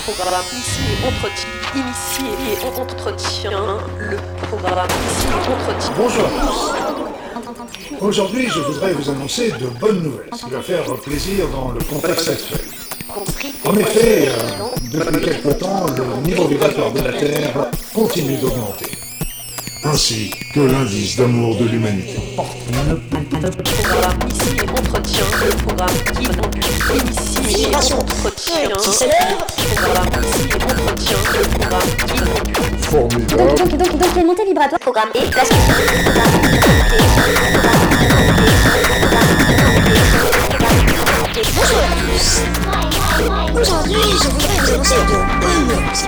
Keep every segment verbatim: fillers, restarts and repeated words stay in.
programme ici entretien, initié et entretien, le programme ici entretien. Bonjour à tous. Aujourd'hui, je voudrais vous annoncer de bonnes nouvelles, ce qui va faire plaisir dans le contexte actuel. En effet, euh, depuis quelque temps, le niveau vibratoire de la Terre continue d'augmenter, ainsi que l'indice d'amour de l'humanité. Le programme ici entretien, le programme qui initié et entretien, le programme ici entretien, le programme qui conduit. Formidable. Donc, donc, donc, les montées vibratoires. Programme et place. Bonjour à tous. Aujourd'hui, je voudrais vous annoncer de bonnes nouvelles.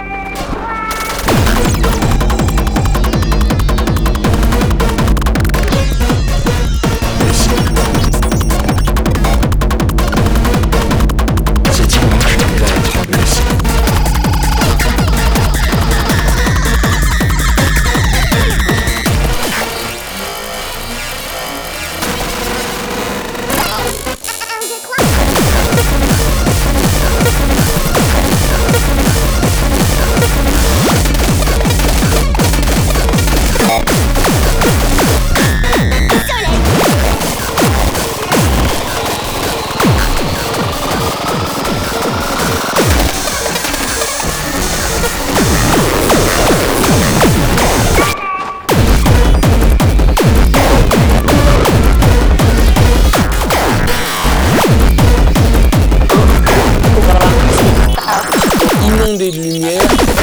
Inondé de lumière.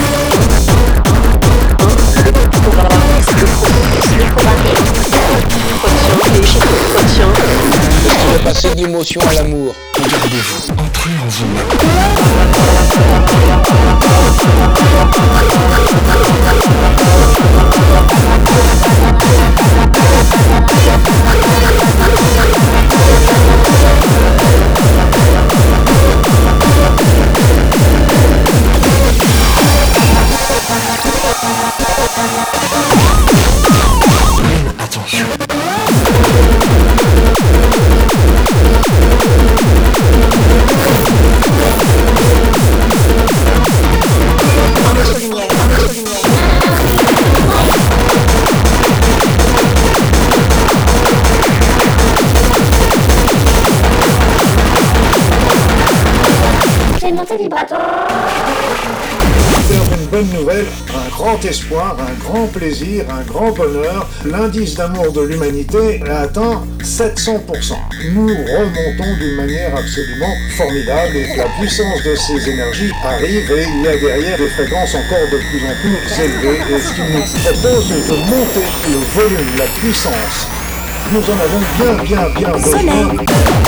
On va passer de l'émotion à l'amour. Regardez-vous, entrez en vous-même. Attention. En notre lumière, en notre lumière. Les montées vibratoires. Une bonne nouvelle, un grand espoir, un grand plaisir, un grand bonheur. L'indice d'amour de l'humanité a atteint sept cents pour cent. Nous remontons d'une manière absolument formidable et la puissance de ces énergies arrive et il y a derrière des fréquences encore de plus en plus élevées. Et ce qui nous propose de monter le volume, la puissance. Nous en avons bien, bien, bien besoin.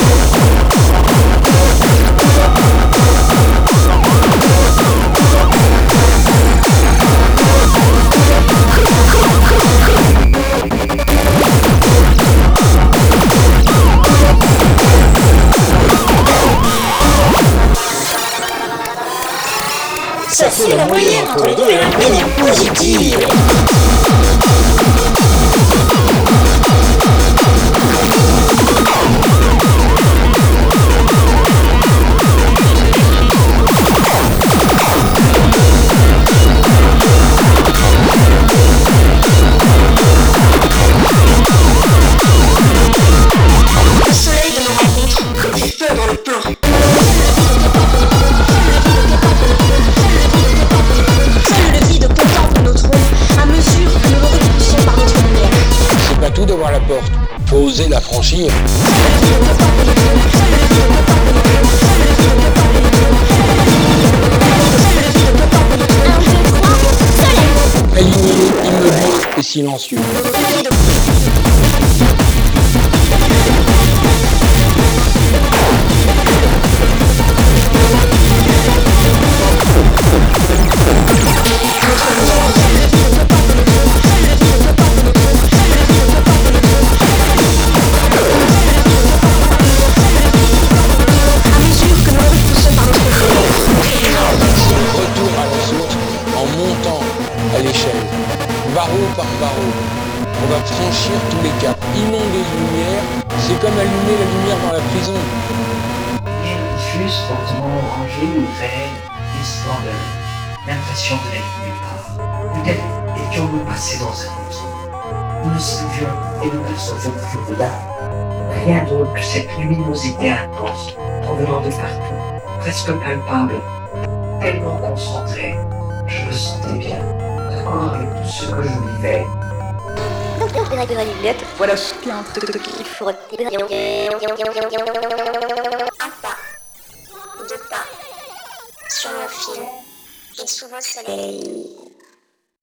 Ça c'est la moyenne entre les deux et la moyenne positive. Le soleil de nos rencontres, du feu dans le plan. Seul le vide contemple notre ombre à mesure que nous le repoussons par notre lumière. C'est pas tout d'avoir la porte. Faut oser la franchir. Aligné, immobile et silencieux. Retour à la source en montant à l'échelle, barreau par barreau. On va franchir tous les caps, inonder de lumière, c'est comme allumer la lumière dans la prison. Lumière diffuse, fortement orangée ou verte, splendeur, l'impression de n'être nulle part. Peut-être étions-nous passés dans un autre monde. Nous nous sauvions et nous percevions plus là. Rien d'autre que cette luminosité intense, provenant de partout, presque palpable, tellement concentrée. Je me sentais bien, d'accord avec tout ce que je vivais. Voilà ce qu'il y a un truc qu'il faut retenir. Un pas, deux pas, sur mon fil, et sous vos soleils.